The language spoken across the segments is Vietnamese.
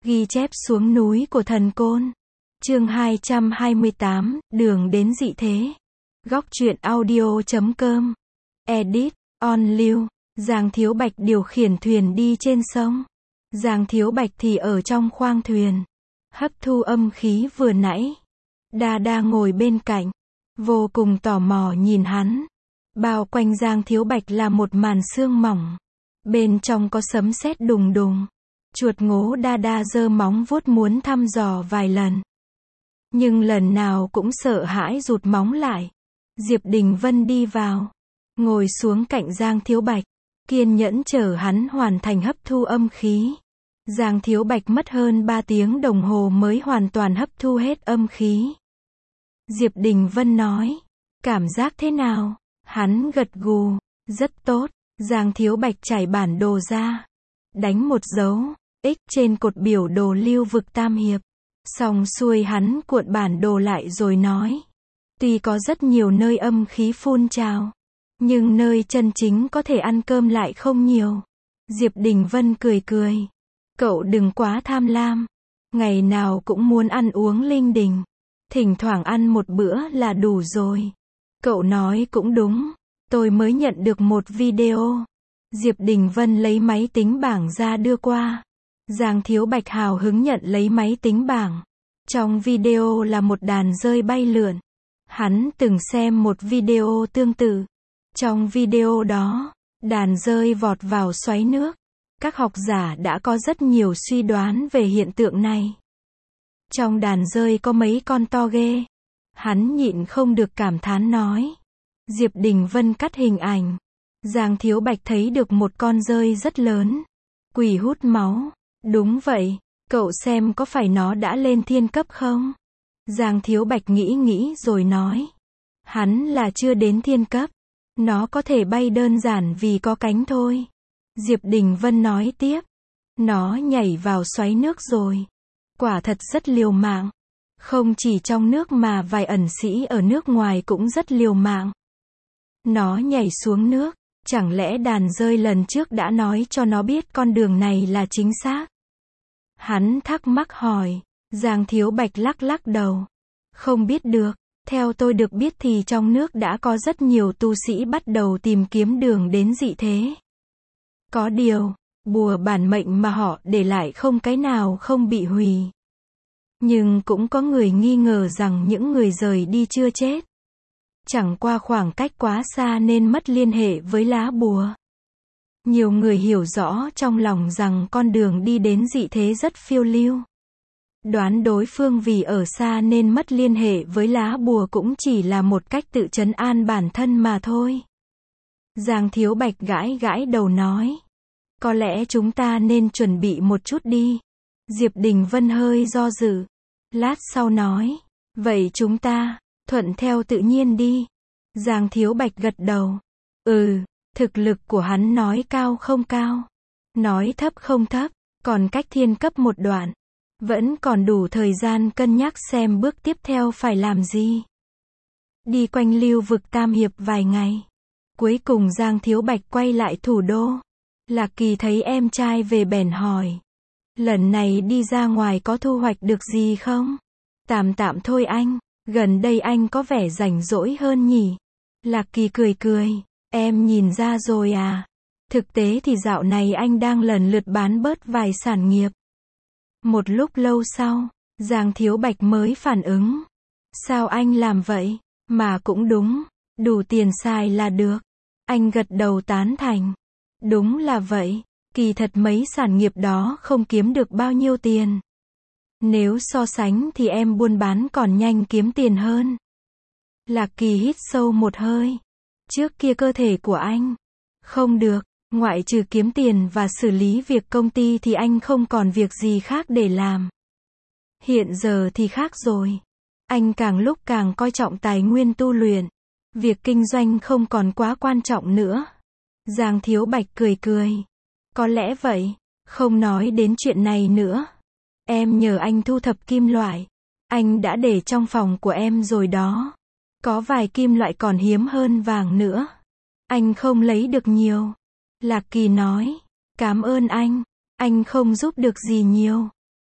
Ghi chép xuống núi của thần côn. Chương 228, đường đến dị thế. Góc truyện audio.com. Edit, on lưu. Giang Thiếu Bạch điều khiển thuyền đi trên sông. Giang Thiếu Bạch thì ở trong khoang thuyền, hấp thu âm khí vừa nãy. Đa Đa ngồi bên cạnh, vô cùng tò mò nhìn hắn. Bao quanh Giang Thiếu Bạch là một màn sương mỏng. Bên trong có sấm sét đùng đùng. Chuột ngố Đa Đa giơ móng vuốt muốn thăm dò vài lần, nhưng lần nào cũng sợ hãi rụt móng lại. Diệp Đình Vân đi vào, ngồi xuống cạnh Giang Thiếu Bạch, kiên nhẫn chờ hắn hoàn thành hấp thu âm khí. Giang Thiếu Bạch mất hơn 3 tiếng đồng hồ mới hoàn toàn hấp thu hết âm khí. Diệp Đình Vân nói, cảm giác thế nào? Hắn gật gù, rất tốt. Giang Thiếu Bạch trải bản đồ ra, đánh một dấu X trên cột biểu đồ lưu vực Tam Hiệp. Xong xuôi hắn cuộn bản đồ lại rồi nói, tuy có rất nhiều nơi âm khí phun trào, nhưng nơi chân chính có thể ăn cơm lại không nhiều. Diệp Đình Vân cười cười, cậu đừng quá tham lam, ngày nào cũng muốn ăn uống linh đình, thỉnh thoảng ăn một bữa là đủ rồi. Cậu nói cũng đúng, tôi mới nhận được một video. Diệp Đình Vân lấy máy tính bảng ra đưa qua. Giang Thiếu Bạch hào hứng nhận lấy máy tính bảng. Trong video là một đàn dơi bay lượn. Hắn từng xem một video tương tự. Trong video đó, đàn dơi vọt vào xoáy nước. Các học giả đã có rất nhiều suy đoán về hiện tượng này. Trong đàn dơi có mấy con to ghê. Hắn nhịn không được cảm thán nói. Diệp Đình Vân cắt hình ảnh. Giang Thiếu Bạch thấy được một con dơi rất lớn. Quỷ hút máu. Đúng vậy, cậu xem có phải nó đã lên thiên cấp không? Giang Thiếu Bạch nghĩ rồi nói. Hắn là chưa đến thiên cấp. Nó có thể bay đơn giản vì có cánh thôi. Diệp Đình Vân nói tiếp. Nó nhảy vào xoáy nước rồi. Quả thật rất liều mạng. Không chỉ trong nước mà vài ẩn sĩ ở nước ngoài cũng rất liều mạng. Nó nhảy xuống nước. Chẳng lẽ đàn dơi lần trước đã nói cho nó biết con đường này là chính xác? Hắn thắc mắc hỏi. Giang Thiếu Bạch lắc đầu. Không biết được. Theo tôi được biết thì trong nước đã có rất nhiều tu sĩ bắt đầu tìm kiếm đường đến dị thế. Có điều, bùa bản mệnh mà họ để lại không cái nào không bị hủy. Nhưng cũng có người nghi ngờ rằng những người rời đi chưa chết. Chẳng qua khoảng cách quá xa nên mất liên hệ với lá bùa. Nhiều người hiểu rõ trong lòng rằng con đường đi đến dị thế rất phiêu lưu. Đoán đối phương vì ở xa nên mất liên hệ với lá bùa cũng chỉ là một cách tự trấn an bản thân mà thôi. Giang Thiếu Bạch gãi đầu nói. Có lẽ chúng ta nên chuẩn bị một chút đi. Diệp Đình Vân hơi do dự. Lát sau nói. Vậy chúng ta thuận theo tự nhiên đi. Giang Thiếu Bạch gật đầu. Thực lực của hắn nói cao không cao, nói thấp không thấp, còn cách thiên cấp một đoạn. Vẫn còn đủ thời gian cân nhắc xem bước tiếp theo phải làm gì. Đi quanh lưu vực Tam Hiệp vài ngày. Cuối cùng Giang Thiếu Bạch quay lại thủ đô. Lạc Kỳ thấy em trai về bèn hỏi. Lần này đi ra ngoài có thu hoạch được gì không? Tạm thôi anh. Gần đây anh có vẻ rảnh rỗi hơn nhỉ? Lạc Kỳ cười. Em nhìn ra rồi à? Thực tế thì dạo này anh đang lần lượt bán bớt vài sản nghiệp. Một lúc lâu sau, Giang Thiếu Bạch mới phản ứng. Sao anh làm vậy? Mà cũng đúng, đủ tiền xài là được. Anh gật đầu tán thành. Đúng là vậy, kỳ thật mấy sản nghiệp đó không kiếm được bao nhiêu tiền. Nếu so sánh thì em buôn bán còn nhanh kiếm tiền hơn. Lạc Kỳ hít sâu một hơi. Trước kia cơ thể của anh không được, ngoại trừ kiếm tiền và xử lý việc công ty thì anh không còn việc gì khác để làm. Hiện giờ thì khác rồi. Anh càng lúc càng coi trọng tài nguyên tu luyện. Việc kinh doanh không còn quá quan trọng nữa. Giang Thiếu Bạch cười. Có lẽ vậy, không nói đến chuyện này nữa. Em nhờ anh thu thập kim loại. Anh đã để trong phòng của em rồi đó. Có vài kim loại còn hiếm hơn vàng nữa. Anh không lấy được nhiều. Lạc Kỳ nói. Cảm ơn anh không giúp được gì nhiều.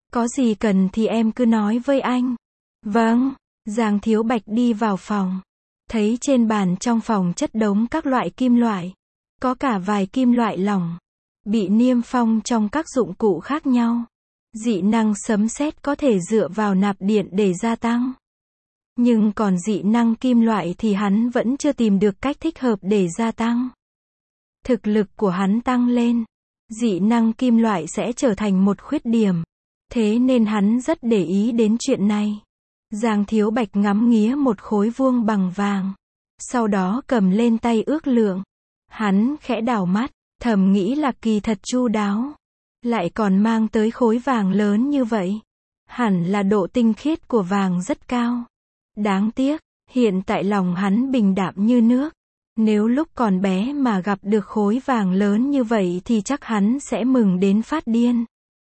Có gì cần thì em cứ nói với anh. Vâng. Giang Thiếu Bạch đi vào phòng. Thấy trên bàn trong phòng chất đống các loại kim loại. Có cả vài kim loại lỏng. Bị niêm phong trong các dụng cụ khác nhau. Dị năng sấm sét có thể dựa vào nạp điện để gia tăng. Nhưng còn dị năng kim loại thì hắn vẫn chưa tìm được cách thích hợp để gia tăng. Thực lực của hắn tăng lên, dị năng kim loại sẽ trở thành một khuyết điểm. Thế nên hắn rất để ý đến chuyện này. Giang Thiếu Bạch ngắm nghía một khối vuông bằng vàng. Sau đó cầm lên tay ước lượng. Hắn khẽ đảo mắt, thầm nghĩ là kỳ thật chu đáo. Lại còn mang tới khối vàng lớn như vậy. Hẳn là độ tinh khiết của vàng rất cao. Đáng tiếc, hiện tại lòng hắn bình đạm như nước. Nếu lúc còn bé mà gặp được khối vàng lớn như vậy thì chắc hắn sẽ mừng đến phát điên.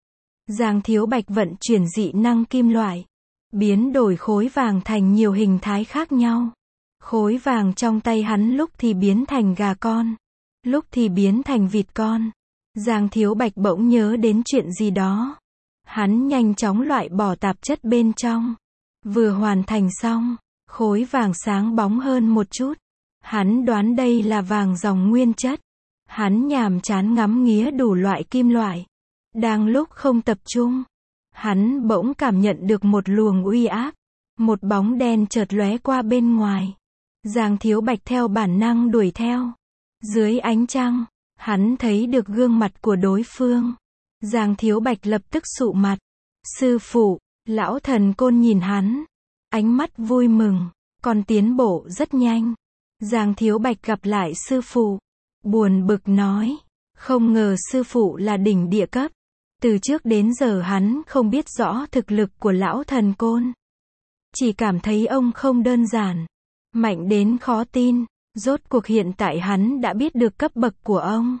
Giang Thiếu Bạch vận chuyển dị năng kim loại. Biến đổi khối vàng thành nhiều hình thái khác nhau. Khối vàng trong tay hắn lúc thì biến thành gà con. Lúc thì biến thành vịt con. Giang Thiếu Bạch bỗng nhớ đến chuyện gì đó. Hắn nhanh chóng loại bỏ tạp chất bên trong. Vừa hoàn thành xong, khối vàng sáng bóng hơn một chút. Hắn đoán đây là vàng dòng nguyên chất. Hắn nhàm chán ngắm nghía đủ loại kim loại. Đang lúc không tập trung, hắn bỗng cảm nhận được một luồng uy áp. Một bóng đen chợt lóe qua bên ngoài. Giang Thiếu Bạch theo bản năng đuổi theo. Dưới ánh trăng, hắn thấy được gương mặt của đối phương. Giang Thiếu Bạch lập tức sụ mặt. Sư phụ, lão thần côn nhìn hắn. Ánh mắt vui mừng, còn tiến bộ rất nhanh. Giang Thiếu Bạch gặp lại sư phụ. Buồn bực nói. Không ngờ sư phụ là đỉnh địa cấp. Từ trước đến giờ hắn không biết rõ thực lực của lão thần côn. Chỉ cảm thấy ông không đơn giản. Mạnh đến khó tin. Rốt cuộc hiện tại hắn đã biết được cấp bậc của ông.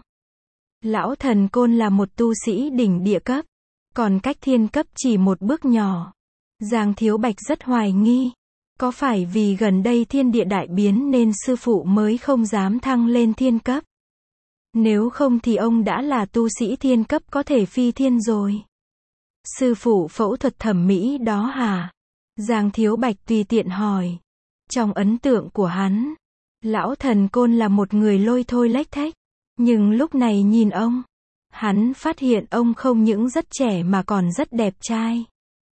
Lão thần côn là một tu sĩ đỉnh địa cấp. Còn cách thiên cấp chỉ một bước nhỏ. Giang Thiếu Bạch rất hoài nghi. Có phải vì gần đây thiên địa đại biến nên sư phụ mới không dám thăng lên thiên cấp? Nếu không thì ông đã là tu sĩ thiên cấp có thể phi thiên rồi. Sư phụ phẫu thuật thẩm mỹ đó hả? Giang Thiếu Bạch tùy tiện hỏi. Trong ấn tượng của hắn, lão thần côn là một người lôi thôi lếch thếch. Nhưng lúc này nhìn ông, hắn phát hiện ông không những rất trẻ mà còn rất đẹp trai.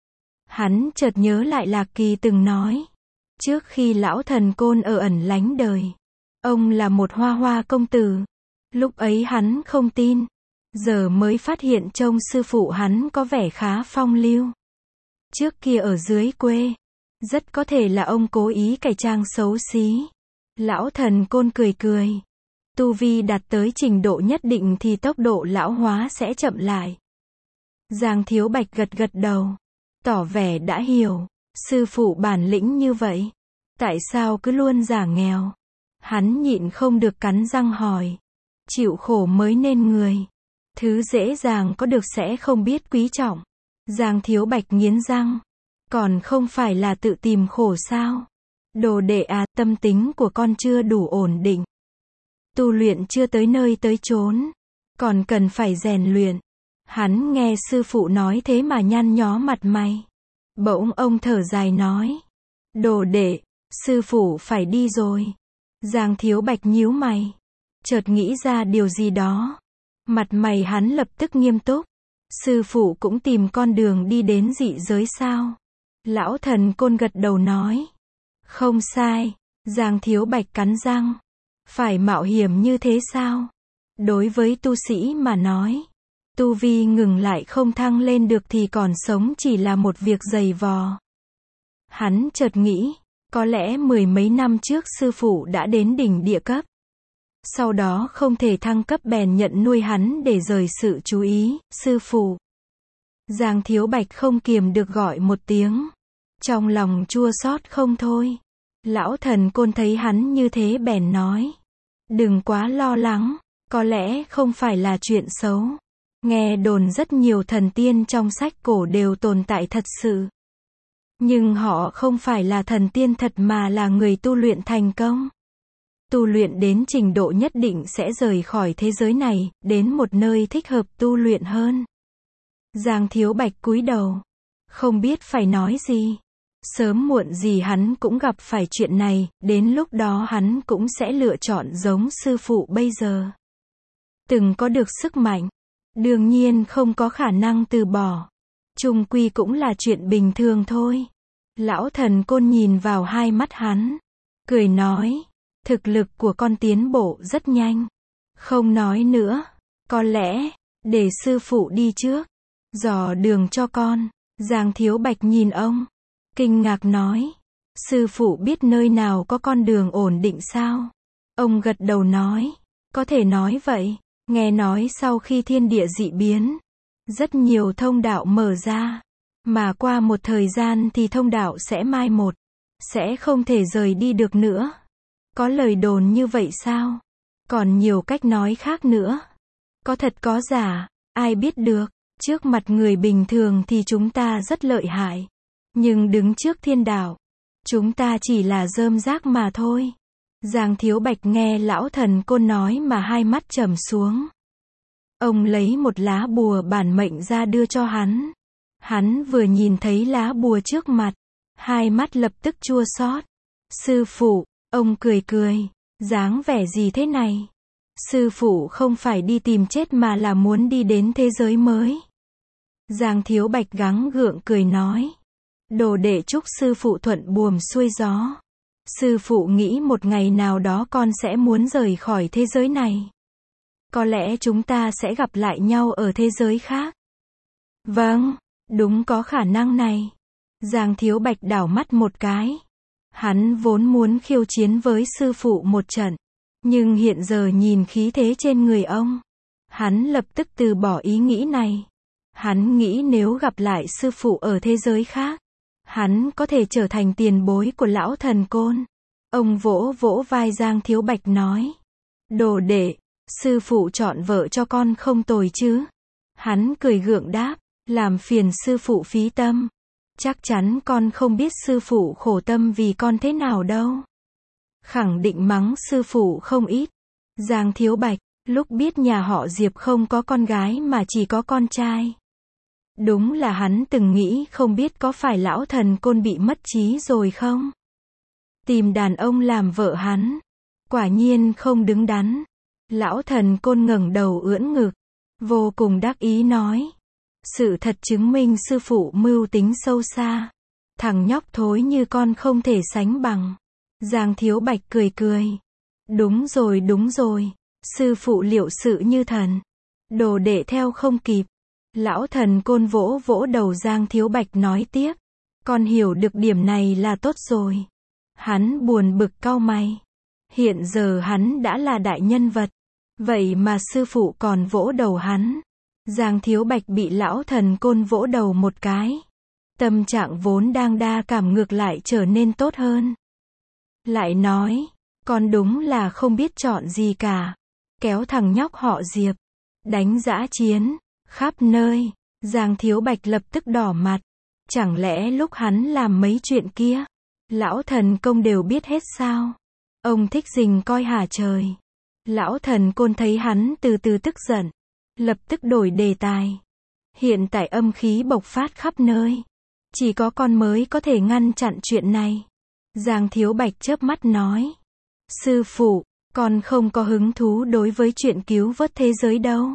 Hắn chợt nhớ lại Lạc Kỳ từng nói. Trước khi lão thần côn ở ẩn lánh đời, ông là một hoa hoa công tử. Lúc ấy hắn không tin. Giờ mới phát hiện trông sư phụ hắn có vẻ khá phong lưu. Trước kia ở dưới quê, rất có thể là ông cố ý cải trang xấu xí. Lão thần côn cười cười. Tu vi đạt tới trình độ nhất định thì tốc độ lão hóa sẽ chậm lại. Giang Thiếu Bạch gật gật đầu. Tỏ vẻ đã hiểu. Sư phụ bản lĩnh như vậy. Tại sao cứ luôn giả nghèo? Hắn nhịn không được cắn răng hỏi. Chịu khổ mới nên người. Thứ dễ dàng có được sẽ không biết quý trọng. Giang Thiếu Bạch nghiến răng. Còn không phải là tự tìm khổ sao? Đồ đệ à, tâm tính của con chưa đủ ổn định. Tu luyện chưa tới nơi tới chốn. Còn cần phải rèn luyện. Hắn nghe sư phụ nói thế mà nhăn nhó mặt mày. Bỗng ông thở dài nói. Đồ đệ, sư phụ phải đi rồi. Giang Thiếu Bạch nhíu mày. Chợt nghĩ ra điều gì đó. Mặt mày hắn lập tức nghiêm túc. Sư phụ cũng tìm con đường đi đến dị giới sao? Lão thần côn gật đầu nói. Không sai. Giang Thiếu Bạch cắn răng. Phải mạo hiểm như thế sao? Đối với tu sĩ mà nói, tu vi ngừng lại không thăng lên được thì còn sống chỉ là một việc dày vò. Hắn chợt nghĩ, có lẽ mười mấy năm trước sư phụ đã đến đỉnh địa cấp. Sau đó không thể thăng cấp bèn nhận nuôi hắn để rời sự chú ý, sư phụ. Giang Thiếu Bạch không kiềm được gọi một tiếng. Trong lòng chua xót không thôi. Lão thần côn thấy hắn như thế bèn nói. Đừng quá lo lắng, có lẽ không phải là chuyện xấu. Nghe đồn rất nhiều thần tiên trong sách cổ đều tồn tại thật sự. Nhưng họ không phải là thần tiên thật mà là người tu luyện thành công. Tu luyện đến trình độ nhất định sẽ rời khỏi thế giới này, đến một nơi thích hợp tu luyện hơn. Giang Thiếu Bạch cúi đầu. Không biết phải nói gì. Sớm muộn gì hắn cũng gặp phải chuyện này, đến lúc đó hắn cũng sẽ lựa chọn giống sư phụ bây giờ. Từng có được sức mạnh, đương nhiên không có khả năng từ bỏ. Chung quy cũng là chuyện bình thường thôi. Lão Thần Côn nhìn vào hai mắt hắn, cười nói, thực lực của con tiến bộ rất nhanh. Không nói nữa, có lẽ, để sư phụ đi trước, dò đường cho con. Giang Thiếu Bạch nhìn ông, kinh ngạc nói, sư phụ biết nơi nào có con đường ổn định sao? Ông gật đầu nói, có thể nói vậy. Nghe nói sau khi thiên địa dị biến, rất nhiều thông đạo mở ra, mà qua một thời gian thì thông đạo sẽ mai một, sẽ không thể rời đi được nữa. Có lời đồn như vậy sao? Còn nhiều cách nói khác nữa. Có thật có giả, ai biết được. Trước mặt người bình thường thì chúng ta rất lợi hại. Nhưng đứng trước thiên đạo, chúng ta chỉ là rơm rác mà thôi. Giang Thiếu Bạch nghe Lão Thần Côn nói mà hai mắt trầm xuống. Ông lấy một lá bùa bản mệnh ra đưa cho hắn. Hắn vừa nhìn thấy lá bùa trước mặt, hai mắt lập tức chua xót. Sư phụ, ông cười cười, dáng vẻ gì thế này? Sư phụ không phải đi tìm chết mà là muốn đi đến thế giới mới. Giang Thiếu Bạch gắng gượng cười nói. Đồ đệ chúc sư phụ thuận buồm xuôi gió. Sư phụ nghĩ một ngày nào đó con sẽ muốn rời khỏi thế giới này. Có lẽ chúng ta sẽ gặp lại nhau ở thế giới khác. Vâng, đúng có khả năng này. Giang Thiếu Bạch đảo mắt một cái. Hắn vốn muốn khiêu chiến với sư phụ một trận. Nhưng hiện giờ nhìn khí thế trên người ông, hắn lập tức từ bỏ ý nghĩ này. Hắn nghĩ nếu gặp lại sư phụ ở thế giới khác, hắn có thể trở thành tiền bối của Lão Thần Côn. Ông vỗ vỗ vai Giang Thiếu Bạch nói. Đồ đệ, sư phụ chọn vợ cho con không tồi chứ? Hắn cười gượng đáp, làm phiền sư phụ phí tâm. Chắc chắn con không biết sư phụ khổ tâm vì con thế nào đâu. Khẳng định mắng sư phụ không ít. Giang Thiếu Bạch, lúc biết nhà họ Diệp không có con gái mà chỉ có con trai. Đúng là hắn từng nghĩ không biết có phải Lão Thần Côn bị mất trí rồi không? Tìm đàn ông làm vợ hắn. Quả nhiên không đứng đắn. Lão Thần Côn ngẩng đầu ưỡn ngực, vô cùng đắc ý nói. Sự thật chứng minh sư phụ mưu tính sâu xa. Thằng nhóc thối như con không thể sánh bằng. Giang Thiếu Bạch cười cười. Đúng rồi. Sư phụ liệu sự như thần. Đồ đệ theo không kịp. Lão Thần Côn vỗ vỗ đầu Giang Thiếu Bạch nói tiếp. Con hiểu được điểm này là tốt rồi. Hắn buồn bực cau mày. Hiện giờ hắn đã là đại nhân vật. Vậy mà sư phụ còn vỗ đầu hắn. Giang Thiếu Bạch bị Lão Thần Côn vỗ đầu một cái. Tâm trạng vốn đang đa cảm ngược lại trở nên tốt hơn. Lại nói, con đúng là không biết chọn gì cả. Kéo thằng nhóc họ Diệp, đánh dã chiến, khắp nơi. Giang Thiếu Bạch lập tức đỏ mặt. Chẳng lẽ lúc hắn làm mấy chuyện kia, Lão Thần Công đều biết hết sao? Ông thích rình coi hả trời. Lão Thần Côn thấy hắn từ từ tức giận, lập tức đổi đề tài. Hiện tại âm khí bộc phát khắp nơi. Chỉ có con mới có thể ngăn chặn chuyện này. Giang Thiếu Bạch chớp mắt nói. Sư phụ, con không có hứng thú đối với chuyện cứu vớt thế giới đâu.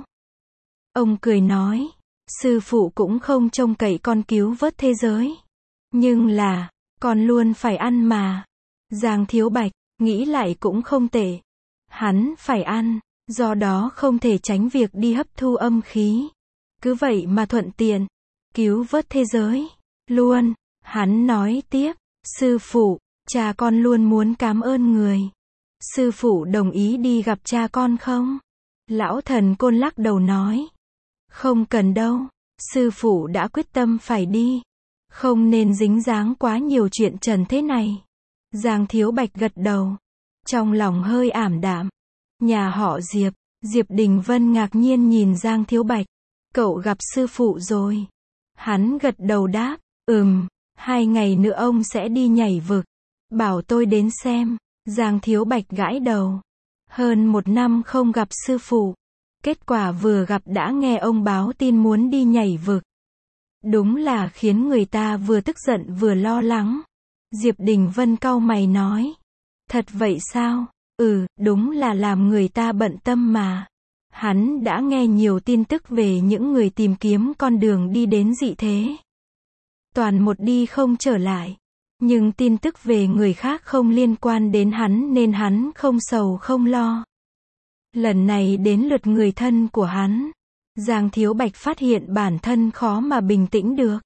Ông cười nói. Sư phụ cũng không trông cậy con cứu vớt thế giới. Nhưng là, con luôn phải ăn mà. Giang Thiếu Bạch, nghĩ lại cũng không tệ. Hắn phải ăn, do đó không thể tránh việc đi hấp thu âm khí. Cứ vậy mà thuận tiện, cứu vớt thế giới. Luôn, hắn nói tiếp. Sư phụ, cha con luôn muốn cảm ơn người. Sư phụ đồng ý đi gặp cha con không? Lão Thần Côn lắc đầu nói. Không cần đâu, sư phụ đã quyết tâm phải đi. Không nên dính dáng quá nhiều chuyện trần thế này. Giang Thiếu Bạch gật đầu. Trong lòng hơi ảm đạm. Nhà họ Diệp, Diệp Đình Vân ngạc nhiên nhìn Giang Thiếu Bạch. Cậu gặp sư phụ rồi. Hắn gật đầu đáp. 2 ngày nữa ông sẽ đi nhảy vực. Bảo tôi đến xem. Giang Thiếu Bạch gãi đầu. Hơn 1 năm không gặp sư phụ. Kết quả vừa gặp đã nghe ông báo tin muốn đi nhảy vực. Đúng là khiến người ta vừa tức giận vừa lo lắng. Diệp Đình Vân cau mày nói. Thật vậy sao? Đúng là làm người ta bận tâm mà. Hắn đã nghe nhiều tin tức về những người tìm kiếm con đường đi đến dị thế. Toàn một đi không trở lại. Nhưng tin tức về người khác không liên quan đến hắn nên hắn không sầu không lo. Lần này đến lượt người thân của hắn. Giang Thiếu Bạch phát hiện bản thân khó mà bình tĩnh được.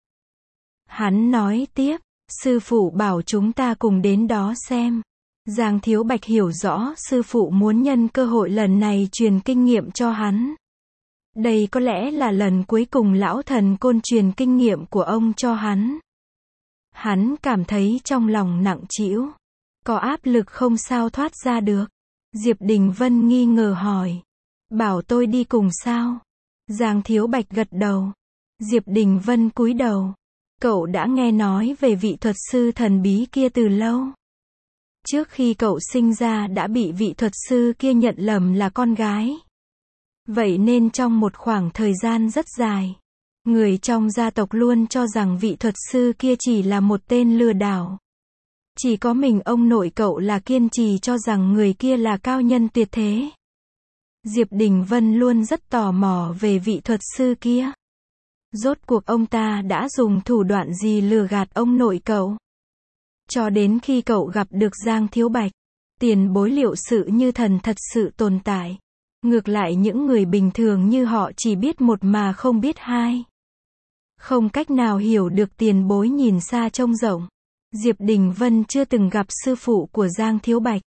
Hắn nói tiếp, sư phụ bảo chúng ta cùng đến đó xem. Giang Thiếu Bạch hiểu rõ sư phụ muốn nhân cơ hội lần này truyền kinh nghiệm cho hắn. Đây có lẽ là lần cuối cùng lão thần côn truyền kinh nghiệm của ông cho hắn. Hắn cảm thấy trong lòng nặng trĩu, có áp lực không sao thoát ra được. Diệp Đình Vân nghi ngờ hỏi, bảo tôi đi cùng sao? Giang Thiếu Bạch gật đầu. Diệp Đình Vân cúi đầu. Cậu đã nghe nói về vị thuật sư thần bí kia từ lâu. Trước khi cậu sinh ra đã bị vị thuật sư kia nhận lầm là con gái. Vậy nên trong một khoảng thời gian rất dài, người trong gia tộc luôn cho rằng vị thuật sư kia chỉ là một tên lừa đảo. Chỉ có mình ông nội cậu là kiên trì cho rằng người kia là cao nhân tuyệt thế. Diệp Đình Vân luôn rất tò mò về vị thuật sư kia. Rốt cuộc ông ta đã dùng thủ đoạn gì lừa gạt ông nội cậu? Cho đến khi cậu gặp được Giang Thiếu Bạch, tiền bối liệu sự như thần thật sự tồn tại. Ngược lại những người bình thường như họ chỉ biết một mà không biết hai. Không cách nào hiểu được tiền bối nhìn xa trông rộng. Diệp Đình Vân chưa từng gặp sư phụ của Giang Thiếu Bạch.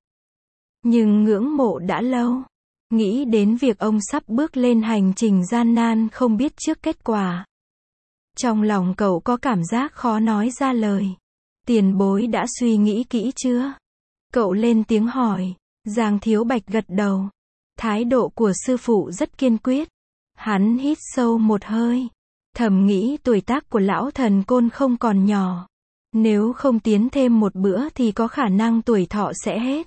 Nhưng ngưỡng mộ đã lâu. Nghĩ đến việc ông sắp bước lên hành trình gian nan không biết trước kết quả. Trong lòng cậu có cảm giác khó nói ra lời. Tiền bối đã suy nghĩ kỹ chưa? Cậu lên tiếng hỏi. Giang Thiếu Bạch gật đầu. Thái độ của sư phụ rất kiên quyết. Hắn hít sâu một hơi. Thầm nghĩ tuổi tác của lão thần côn không còn nhỏ. Nếu không tiến thêm một bữa thì có khả năng tuổi thọ sẽ hết.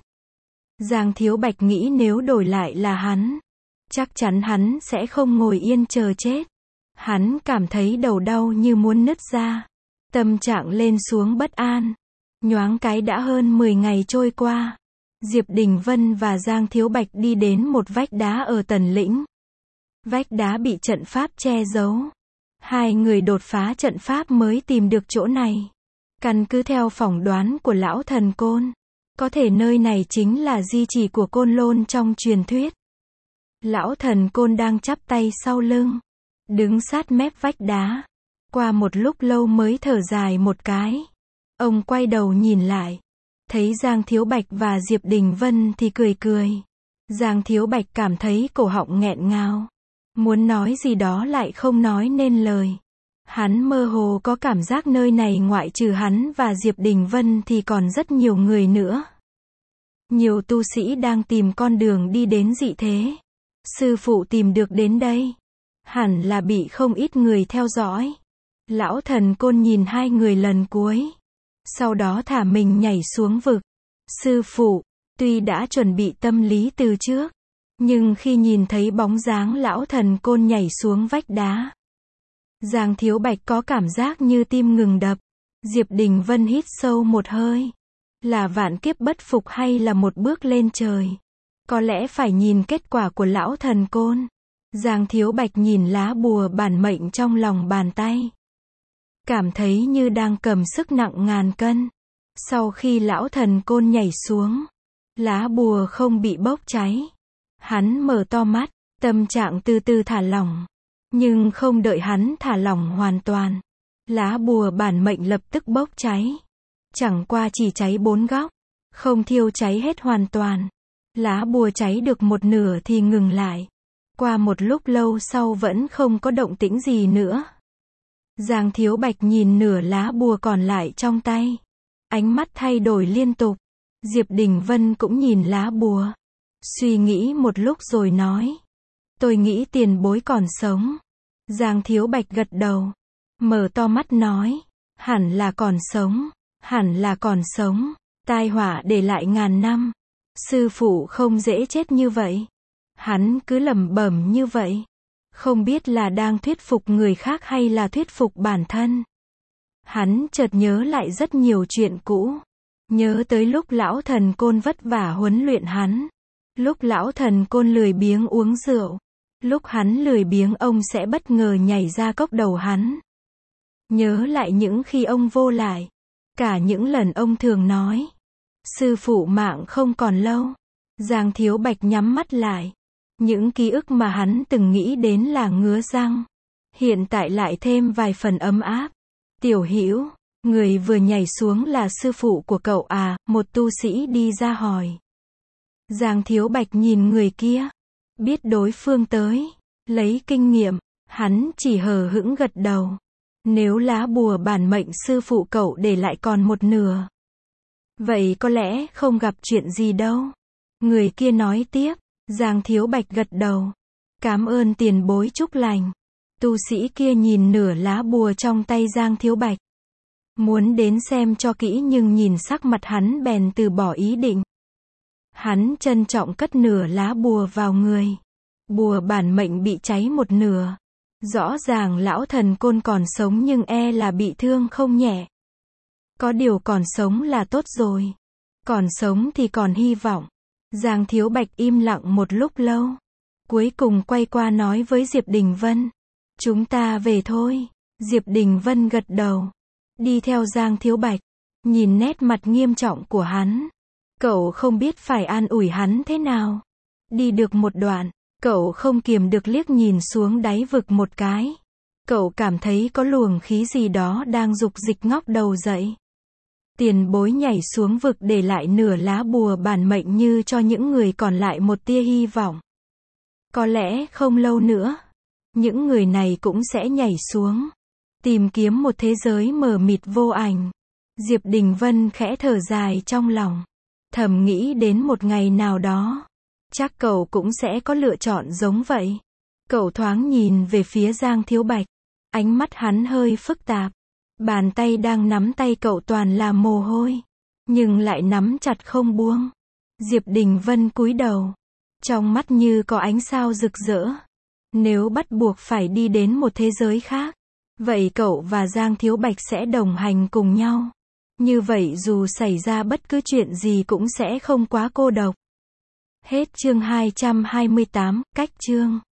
Giang Thiếu Bạch nghĩ nếu đổi lại là hắn, chắc chắn hắn sẽ không ngồi yên chờ chết. Hắn cảm thấy đầu đau như muốn nứt ra. Tâm trạng lên xuống bất an. Nhoáng cái đã hơn 10 ngày trôi qua. Diệp Đình Vân và Giang Thiếu Bạch đi đến một vách đá ở Tần Lĩnh. Vách đá bị trận pháp che giấu. Hai người đột phá trận pháp mới tìm được chỗ này. Căn cứ theo phỏng đoán của lão thần côn, có thể nơi này chính là di chỉ của Côn Lôn trong truyền thuyết. Lão thần côn đang chắp tay sau lưng, đứng sát mép vách đá. Qua một lúc lâu mới thở dài một cái. Ông quay đầu nhìn lại, thấy Giang Thiếu Bạch và Diệp Đình Vân thì cười cười. Giang Thiếu Bạch cảm thấy cổ họng nghẹn ngào, muốn nói gì đó lại không nói nên lời. Hắn mơ hồ có cảm giác nơi này ngoại trừ hắn và Diệp Đình Vân thì còn rất nhiều người nữa. Nhiều tu sĩ đang tìm con đường đi đến dị thế. Sư phụ tìm được đến đây, hẳn là bị không ít người theo dõi. Lão thần côn nhìn hai người lần cuối, sau đó thả mình nhảy xuống vực. Sư phụ, tuy đã chuẩn bị tâm lý từ trước, nhưng khi nhìn thấy bóng dáng lão thần côn nhảy xuống vách đá, Giang Thiếu Bạch có cảm giác như tim ngừng đập. Diệp Đình Vân hít sâu một hơi. Là vạn kiếp bất phục hay là một bước lên trời? Có lẽ phải nhìn kết quả của lão thần côn. Giang Thiếu Bạch nhìn lá bùa bản mệnh trong lòng bàn tay. Cảm thấy như đang cầm sức nặng ngàn cân. Sau khi lão thần côn nhảy xuống, lá bùa không bị bốc cháy. Hắn mở to mắt, tâm trạng từ từ thả lỏng. Nhưng không đợi hắn thả lỏng hoàn toàn, lá bùa bản mệnh lập tức bốc cháy. Chẳng qua chỉ cháy 4 góc, không thiêu cháy hết hoàn toàn. Lá bùa cháy được một nửa thì ngừng lại. Qua một lúc lâu sau vẫn không có động tĩnh gì nữa. Giang Thiếu Bạch nhìn nửa lá bùa còn lại trong tay. Ánh mắt thay đổi liên tục. Diệp Đình Vân cũng nhìn lá bùa. Suy nghĩ một lúc rồi nói. Tôi nghĩ tiền bối còn sống. Giang Thiếu Bạch gật đầu. Mở to mắt nói. Hẳn là còn sống. Hẳn là còn sống. Tai họa để lại ngàn năm. Sư phụ không dễ chết như vậy. Hắn cứ lẩm bẩm như vậy. Không biết là đang thuyết phục người khác hay là thuyết phục bản thân. Hắn chợt nhớ lại rất nhiều chuyện cũ. Nhớ tới lúc lão thần côn vất vả huấn luyện hắn. Lúc lão thần côn lười biếng uống rượu. Lúc hắn lười biếng ông sẽ bất ngờ nhảy ra cốc đầu hắn. Nhớ lại những khi ông vô lại. Cả những lần ông thường nói. Sư phụ mạng không còn lâu. Giang Thiếu Bạch nhắm mắt lại. Những ký ức mà hắn từng nghĩ đến là ngứa răng. Hiện tại lại thêm vài phần ấm áp. Tiểu Hữu, người vừa nhảy xuống là sư phụ của cậu à? Một tu sĩ đi ra hỏi. Giang Thiếu Bạch nhìn người kia. Biết đối phương tới. Lấy kinh nghiệm, hắn chỉ hờ hững gật đầu. Nếu lá bùa bản mệnh sư phụ cậu để lại còn một nửa. Vậy có lẽ không gặp chuyện gì đâu. Người kia nói tiếp. Giang Thiếu Bạch gật đầu. Cảm ơn tiền bối chúc lành. Tu sĩ kia nhìn nửa lá bùa trong tay Giang Thiếu Bạch. Muốn đến xem cho kỹ nhưng nhìn sắc mặt hắn bèn từ bỏ ý định. Hắn trân trọng cất nửa lá bùa vào người. Bùa bản mệnh bị cháy một nửa. Rõ ràng lão thần côn còn sống nhưng e là bị thương không nhẹ. Có điều còn sống là tốt rồi. Còn sống thì còn hy vọng. Giang Thiếu Bạch im lặng một lúc lâu. Cuối cùng quay qua nói với Diệp Đình Vân. Chúng ta về thôi. Diệp Đình Vân gật đầu. Đi theo Giang Thiếu Bạch. Nhìn nét mặt nghiêm trọng của hắn. Cậu không biết phải an ủi hắn thế nào. Đi được một đoạn. Cậu không kiềm được liếc nhìn xuống đáy vực một cái. Cậu cảm thấy có luồng khí gì đó đang dục dịch ngóc đầu dậy. Tiền bối nhảy xuống vực để lại nửa lá bùa bản mệnh như cho những người còn lại một tia hy vọng. Có lẽ không lâu nữa, những người này cũng sẽ nhảy xuống. Tìm kiếm một thế giới mờ mịt vô ảnh. Diệp Đình Vân khẽ thở dài trong lòng. Thầm nghĩ đến một ngày nào đó. Chắc cậu cũng sẽ có lựa chọn giống vậy. Cậu thoáng nhìn về phía Giang Thiếu Bạch. Ánh mắt hắn hơi phức tạp. Bàn tay đang nắm tay cậu toàn là mồ hôi. Nhưng lại nắm chặt không buông. Diệp Đình Vân cúi đầu. Trong mắt như có ánh sao rực rỡ. Nếu bắt buộc phải đi đến một thế giới khác. Vậy cậu và Giang Thiếu Bạch sẽ đồng hành cùng nhau. Như vậy dù xảy ra bất cứ chuyện gì cũng sẽ không quá cô độc. Hết chương 228, cách chương.